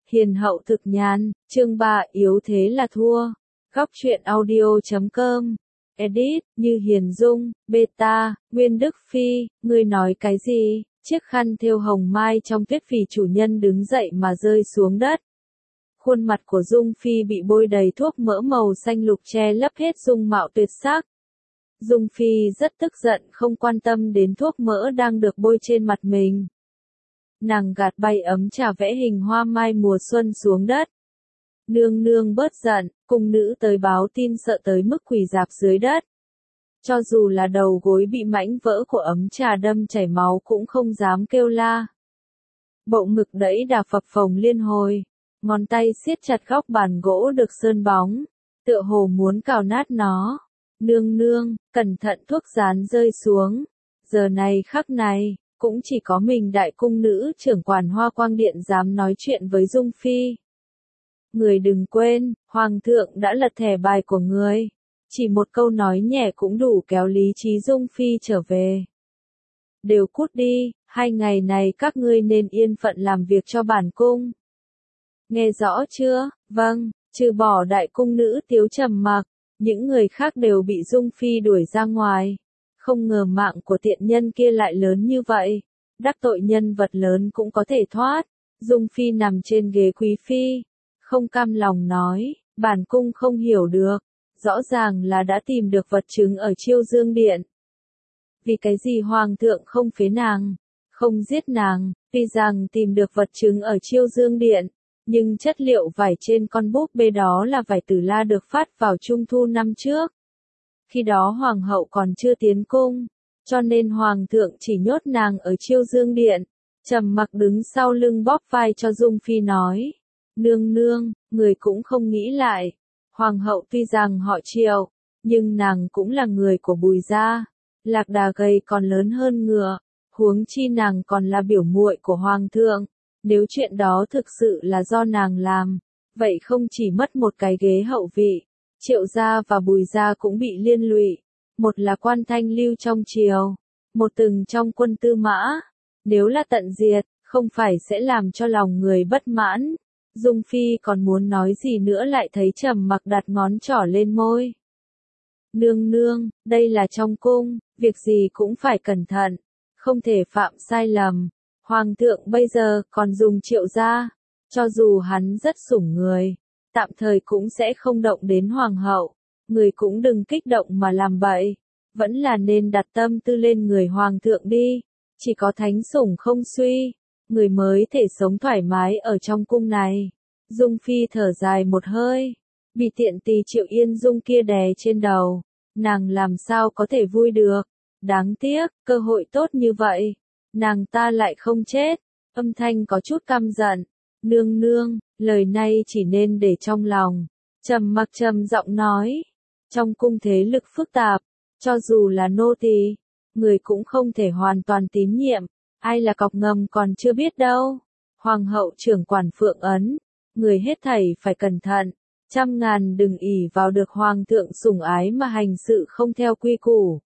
Hiền hậu thực nhàn, chương 3 yếu thế là thua. Góc truyện audio.com. Edit, Như Hiền Dung, Beta, Nguyên Đức Phi, ngươi nói cái gì? Chiếc khăn thêu hồng mai trong tuyết vì chủ nhân đứng dậy mà rơi xuống đất. Khuôn mặt của Dung Phi bị bôi đầy thuốc mỡ màu xanh lục che lấp hết dung mạo tuyệt sắc. Dung Phi rất tức giận không quan tâm đến thuốc mỡ đang được bôi trên mặt mình. Nàng gạt bay ấm trà vẽ hình hoa mai mùa xuân xuống đất. Nương nương bớt giận, cung nữ tới báo tin sợ tới mức quỳ rạp dưới đất. Cho dù là đầu gối bị mảnh vỡ của ấm trà đâm chảy máu cũng không dám kêu la. Bộ ngực đẫy đà phập phồng liên hồi, ngón tay siết chặt góc bàn gỗ được sơn bóng, tựa hồ muốn cào nát nó. Nương nương, cẩn thận thuốc dán rơi xuống. Giờ này khắc này, cũng chỉ có mình đại cung nữ trưởng quản Hoa Quang Điện dám nói chuyện với Dung Phi. Người đừng quên, Hoàng thượng đã lật thẻ bài của người. Chỉ một câu nói nhẹ cũng đủ kéo lý trí Dung Phi trở về. Đều cút đi, 2 ngày này các ngươi nên yên phận làm việc cho bản cung. Nghe rõ chưa? Vâng, trừ bỏ đại cung nữ Tiếu trầm mặc, những người khác đều bị Dung Phi đuổi ra ngoài. Không ngờ mạng của tiện nhân kia lại lớn như vậy. Đắc tội nhân vật lớn cũng có thể thoát. Dung Phi nằm trên ghế quý phi. Không cam lòng nói, bản cung không hiểu được. Rõ ràng là đã tìm được vật chứng ở Chiêu Dương Điện. Vì cái gì Hoàng thượng không phế nàng, không giết nàng, tuy rằng tìm được vật chứng ở Chiêu Dương Điện. Nhưng chất liệu vải trên con búp bê đó là vải Tử La được phát vào Trung Thu năm trước. Khi đó Hoàng hậu còn chưa tiến cung, cho nên Hoàng thượng chỉ nhốt nàng ở Chiêu Dương Điện. Trầm mặc đứng sau lưng bóp vai cho Dung Phi nói. Nương nương, người cũng không nghĩ lại. Hoàng hậu tuy rằng họ Triệu, nhưng nàng cũng là người của Bùi gia. Lạc đà gầy còn lớn hơn ngựa, huống chi nàng còn là biểu muội của Hoàng thượng. Nếu chuyện đó thực sự là do nàng làm, vậy không chỉ mất một cái ghế hậu vị, Triệu gia và Bùi gia cũng bị liên lụy. Một là quan thanh lưu trong triều, một từng trong quân tư mã. Nếu là tận diệt, không phải sẽ làm cho lòng người bất mãn. Dung Phi còn muốn nói gì nữa lại thấy Trầm mặc đặt ngón trỏ lên môi. Nương nương, đây là trong cung, việc gì cũng phải cẩn thận, không thể phạm sai lầm. Hoàng thượng bây giờ còn dùng Triệu gia, cho dù hắn rất sủng người, tạm thời cũng sẽ không động đến Hoàng hậu. Người cũng đừng kích động mà làm bậy, vẫn là nên đặt tâm tư lên người Hoàng thượng đi. Chỉ có thánh sủng không suy, người mới thể sống thoải mái ở trong cung này. Dung Phi thở dài một hơi, bị tiện tỳ Triệu Yên Dung kia đè trên đầu, nàng làm sao có thể vui được. Đáng tiếc, cơ hội tốt như vậy, nàng ta lại không chết. Âm thanh có chút căm giận. Nương nương, lời này chỉ nên để trong lòng. Trầm mặc trầm giọng nói. Trong cung thế lực phức tạp, cho dù là nô tỳ, người cũng không thể hoàn toàn tín nhiệm. Ai là cọc ngầm còn chưa biết đâu. Hoàng hậu trưởng quản Phượng Ấn, người hết thảy phải cẩn thận. Trăm ngàn đừng ỷ vào được Hoàng thượng sủng ái mà hành sự không theo quy củ.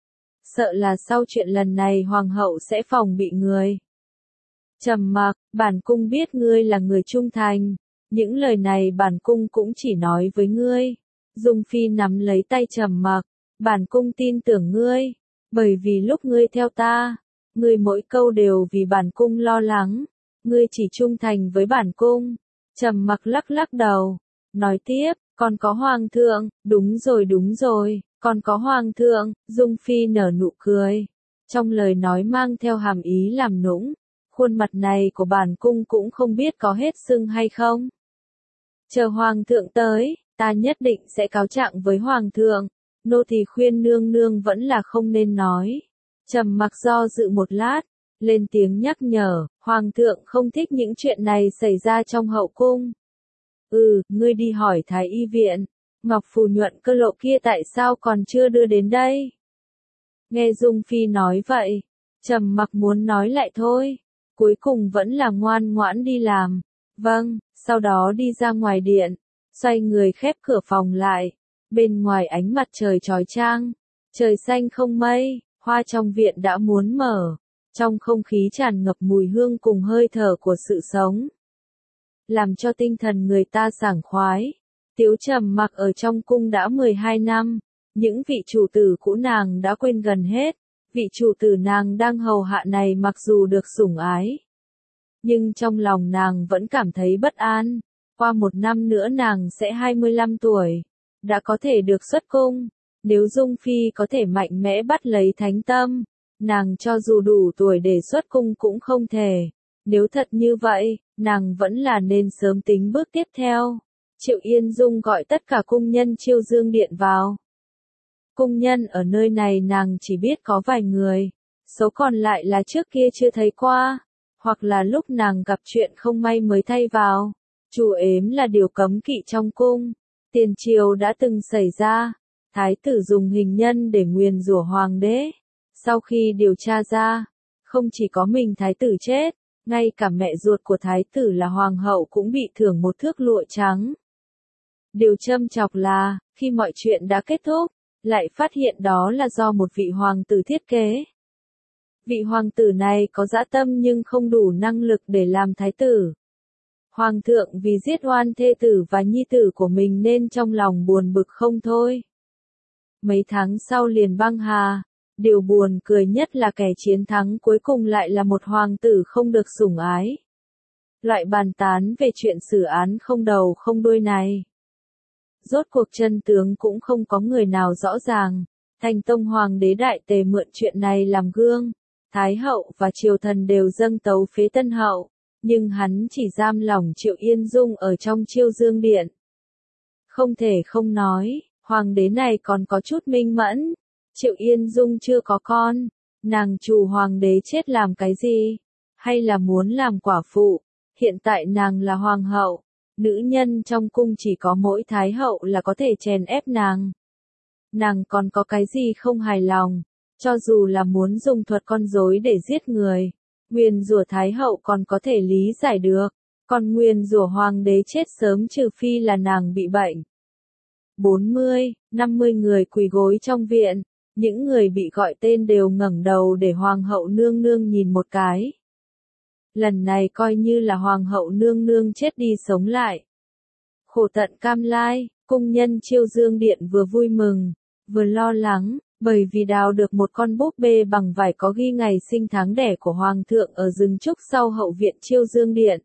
Sợ là sau chuyện lần này Hoàng hậu sẽ phòng bị người. Trầm mặc, bản cung biết ngươi là người trung thành. Những lời này bản cung cũng chỉ nói với ngươi. Dung Phi nắm lấy tay Trầm mặc. Bản cung tin tưởng ngươi. Bởi vì lúc ngươi theo ta, ngươi mỗi câu đều vì bản cung lo lắng. Ngươi chỉ trung thành với bản cung. Trầm mặc lắc lắc đầu. Nói tiếp, còn có Hoàng thượng, đúng rồi, còn có Hoàng thượng. Dung Phi nở nụ cười. Trong lời nói mang theo hàm ý làm nũng. Khuôn mặt này của bản cung cũng không biết có hết sưng hay không. Chờ Hoàng thượng tới, ta nhất định sẽ cáo trạng với Hoàng thượng. Nô tỳ khuyên nương nương vẫn là không nên nói. Trầm mặc do dự một lát, lên tiếng nhắc nhở, Hoàng thượng không thích những chuyện này xảy ra trong hậu cung. Ngươi đi hỏi Thái y viện, Ngọc Phù nhuận cơ lộ kia tại sao còn chưa đưa đến đây? Nghe Dung Phi nói vậy, Trầm mặc muốn nói lại thôi, cuối cùng vẫn là ngoan ngoãn đi làm. Vâng, sau đó đi ra ngoài điện, xoay người khép cửa phòng lại. Bên ngoài ánh mặt trời chói chang, trời xanh không mây, hoa trong viện đã muốn mở. Trong không khí tràn ngập mùi hương cùng hơi thở của sự sống. làm cho tinh thần người ta sảng khoái. Tiếu Trầm Mặc ở trong cung đã 12 năm, những vị chủ tử cũ nàng đã quên gần hết, vị chủ tử nàng đang hầu hạ này mặc dù được sủng ái, nhưng trong lòng nàng vẫn cảm thấy bất an. Qua 1 năm nữa nàng sẽ 25 tuổi, đã có thể được xuất cung. Nếu Dung Phi có thể mạnh mẽ bắt lấy thánh tâm, nàng cho dù đủ tuổi để xuất cung cũng không thể. Nếu thật như vậy, nàng vẫn là nên sớm tính bước tiếp theo. Triệu Yên Dung gọi tất cả cung nhân Chiêu Dương Điện vào. Cung nhân ở nơi này nàng chỉ biết có vài người, số còn lại là trước kia chưa thấy qua, hoặc là lúc nàng gặp chuyện không may mới thay vào. Trù ếm là điều cấm kỵ trong cung. Tiền triều đã từng xảy ra, thái tử dùng hình nhân để nguyền rủa hoàng đế. Sau khi điều tra ra, không chỉ có mình thái tử chết, ngay cả mẹ ruột của thái tử là hoàng hậu cũng bị thưởng một thước lụa trắng. Điều châm chọc là, khi mọi chuyện đã kết thúc, lại phát hiện đó là do một vị hoàng tử thiết kế. Vị hoàng tử này có dã tâm nhưng không đủ năng lực để làm thái tử. Hoàng thượng vì giết oan thê tử và nhi tử của mình nên trong lòng buồn bực không thôi. Mấy tháng sau liền băng hà, điều buồn cười nhất là kẻ chiến thắng cuối cùng lại là một hoàng tử không được sủng ái. Loại bàn tán về chuyện xử án không đầu không đuôi này. Rốt cuộc chân tướng cũng không có người nào rõ ràng. Thành Tông Hoàng đế Đại Tề mượn chuyện này làm gương. Thái hậu và triều thần đều dâng tấu phế Tân hậu, nhưng hắn chỉ giam lỏng Triệu Yên Dung ở trong Chiêu Dương Điện. Không thể không nói, hoàng đế này còn có chút minh mẫn. Triệu Yên Dung chưa có con, nàng chủ hoàng đế chết làm cái gì? Hay là muốn làm quả phụ? Hiện tại nàng là hoàng hậu, nữ nhân trong cung chỉ có mỗi thái hậu là có thể chèn ép nàng. Nàng còn có cái gì không hài lòng? Cho dù là muốn dùng thuật con rối để giết người, nguyền rủa thái hậu còn có thể lý giải được, còn nguyền rủa hoàng đế chết sớm trừ phi là nàng bị bệnh. 40, 50 người quỳ gối trong viện, những người bị gọi tên đều ngẩng đầu để hoàng hậu nương nương nhìn một cái. Lần này coi như là hoàng hậu nương nương chết đi sống lại. Khổ tận cam lai, cung nhân Chiêu Dương Điện vừa vui mừng, vừa lo lắng, bởi vì đào được một con búp bê bằng vải có ghi ngày sinh tháng đẻ của hoàng thượng ở rừng trúc sau hậu viện Chiêu Dương Điện.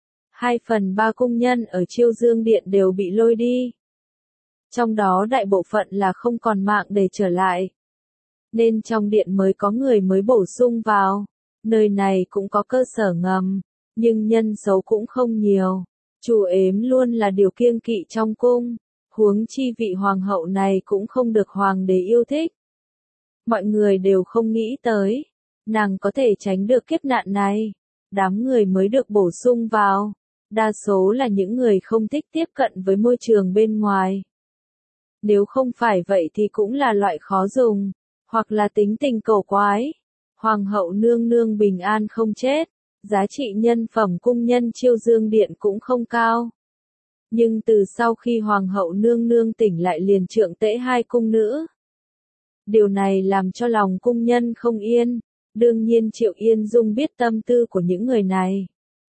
2/3 cung nhân ở Chiêu Dương Điện đều bị lôi đi. Trong đó đại bộ phận là không còn mạng để trở lại. Nên trong điện mới có người mới bổ sung vào. Nơi này cũng có cơ sở ngầm, nhưng nhân số cũng không nhiều. Trù ếm luôn là điều kiêng kỵ trong cung. Huống chi vị hoàng hậu này cũng không được hoàng đế yêu thích. Mọi người đều không nghĩ tới, nàng có thể tránh được kiếp nạn này. Đám người mới được bổ sung vào, đa số là những người không thích tiếp cận với môi trường bên ngoài. Nếu không phải vậy thì cũng là loại khó dùng, hoặc là tính tình cổ quái. Hoàng hậu nương nương bình an không chết, giá trị nhân phẩm cung nhân Chiêu Dương Điện cũng không cao. Nhưng từ sau khi hoàng hậu nương nương tỉnh lại liền trượng tễ 2 cung nữ. Điều này làm cho lòng cung nhân không yên, đương nhiên Triệu Yên Dung biết tâm tư của những người này.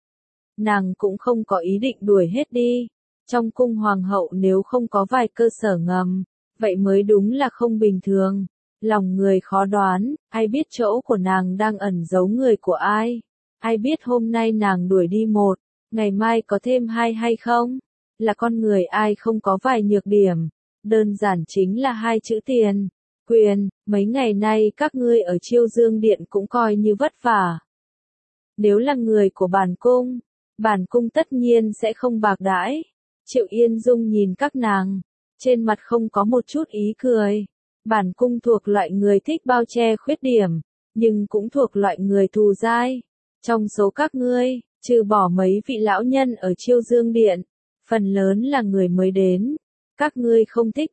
Nàng cũng không có ý định đuổi hết đi. Trong cung hoàng hậu nếu không có vài cơ sở ngầm, vậy mới đúng là không bình thường. Lòng người khó đoán, ai biết chỗ của nàng đang ẩn giấu người của ai. Ai biết hôm nay nàng đuổi đi 1, ngày mai có thêm 2 hay không? Là con người ai không có vài nhược điểm. Đơn giản chính là 2 chữ tiền, quyền. Mấy ngày nay các ngươi ở Chiêu Dương Điện cũng coi như vất vả. Nếu là người của bản cung tất nhiên sẽ không bạc đãi. Triệu Yên Dung nhìn các nàng, trên mặt không có một chút ý cười. Bản cung thuộc loại người thích bao che khuyết điểm, nhưng cũng thuộc loại người thù dai. Trong số các ngươi, trừ bỏ mấy vị lão nhân ở Chiêu Dương Điện, phần lớn là người mới đến. Các ngươi không thích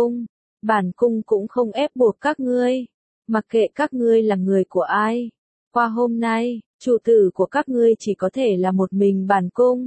bản cung cũng không ép buộc các ngươi. Mặc kệ các ngươi là người của ai. Qua hôm nay, chủ tử của các ngươi chỉ có thể là một mình bản cung.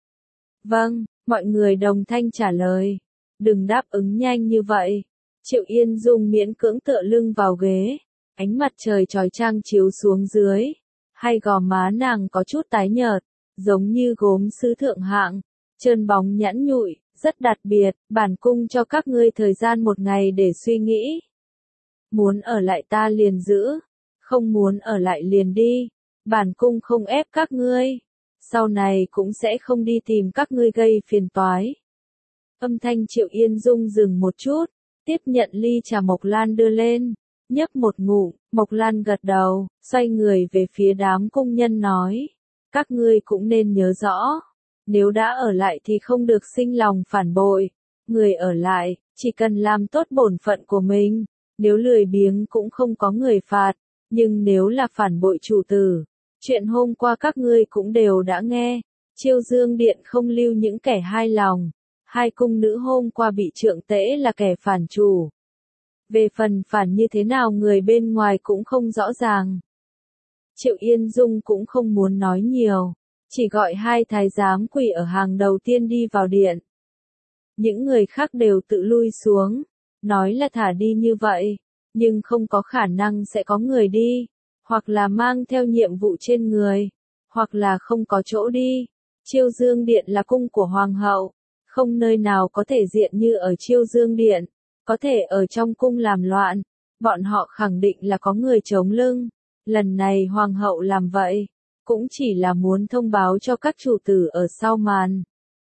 Vâng, mọi người đồng thanh trả lời. Đừng đáp ứng nhanh như vậy. Triệu Yên Dung miễn cưỡng tựa lưng vào ghế. Ánh mặt trời chói chang chiếu xuống dưới. Hai gò má nàng có chút tái nhợt. giống như gốm sứ thượng hạng, trơn bóng nhẵn nhụi, rất đặc biệt, bản cung cho các ngươi thời gian 1 ngày để suy nghĩ. Muốn ở lại ta liền giữ, không muốn ở lại liền đi, bản cung không ép các ngươi, sau này cũng sẽ không đi tìm các ngươi gây phiền toái. Âm thanh Triệu Yên Dung dừng một chút, tiếp nhận ly trà Mộc Lan đưa lên, nhấp một ngụm, Mộc Lan gật đầu, xoay người về phía đám cung nhân nói, các ngươi cũng nên nhớ rõ, nếu đã ở lại thì không được sinh lòng phản bội, người ở lại, chỉ cần làm tốt bổn phận của mình, nếu lười biếng cũng không có người phạt, nhưng nếu là phản bội chủ tử, chuyện hôm qua các ngươi cũng đều đã nghe, Chiêu Dương Điện không lưu những kẻ hai lòng, 2 cung nữ hôm qua bị trượng tễ là kẻ phản chủ. Về phần phản như thế nào người bên ngoài cũng không rõ ràng. Triệu Yên Dung cũng không muốn nói nhiều, chỉ gọi 2 thái giám quỳ ở hàng đầu tiên đi vào điện. Những người khác đều tự lui xuống, nói là thả đi như vậy, nhưng không có khả năng sẽ có người đi, hoặc là mang theo nhiệm vụ trên người, hoặc là không có chỗ đi. Chiêu Dương Điện là cung của Hoàng hậu, không nơi nào có thể diện như ở Chiêu Dương Điện, có thể ở trong cung làm loạn, bọn họ khẳng định là có người chống lưng. Lần này Hoàng hậu làm vậy, cũng chỉ là muốn thông báo cho các chủ tử ở sau màn.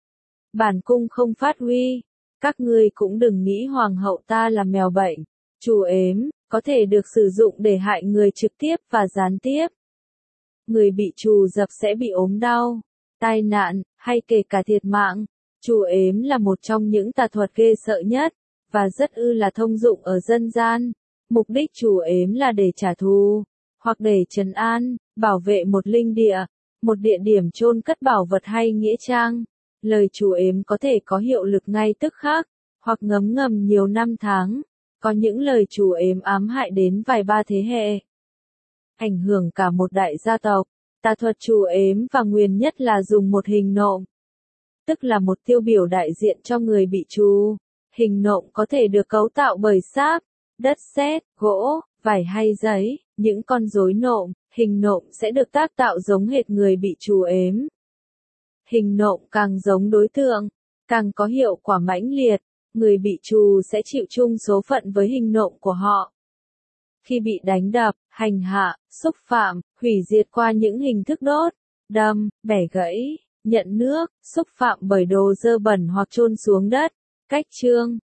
Bản cung không phát huy, các ngươi cũng đừng nghĩ Hoàng hậu ta là mèo bệnh, trù ếm, có thể được sử dụng để hại người trực tiếp và gián tiếp. Người bị trù dập sẽ bị ốm đau, tai nạn, hay kể cả thiệt mạng. Trù ếm là một trong những tà thuật ghê sợ nhất, và rất là thông dụng ở dân gian. Mục đích trù ếm là để trả thù, hoặc để trấn an, bảo vệ một linh địa, một địa điểm chôn cất bảo vật hay nghĩa trang. Lời trù ếm có thể có hiệu lực ngay tức khắc, hoặc ngấm ngầm nhiều năm tháng. Có những lời trù ếm ám hại đến vài ba thế hệ, ảnh hưởng cả một đại gia tộc. Tà thuật trù ếm và nguyền nhất là dùng một hình nộm, tức là một tiêu biểu đại diện cho người bị trù. Hình nộm có thể được cấu tạo bởi sáp, đất sét, gỗ, vải hay giấy. Những con rối nộm, hình nộm sẽ được tác tạo giống hệt người bị trù ếm. Hình nộm càng giống đối tượng, càng có hiệu quả mãnh liệt, người bị trù sẽ chịu chung số phận với hình nộm của họ. Khi bị đánh đập, hành hạ, xúc phạm, hủy diệt qua những hình thức đốt, đâm, bẻ gãy, nhận nước, xúc phạm bởi đồ dơ bẩn hoặc chôn xuống đất, cách trương,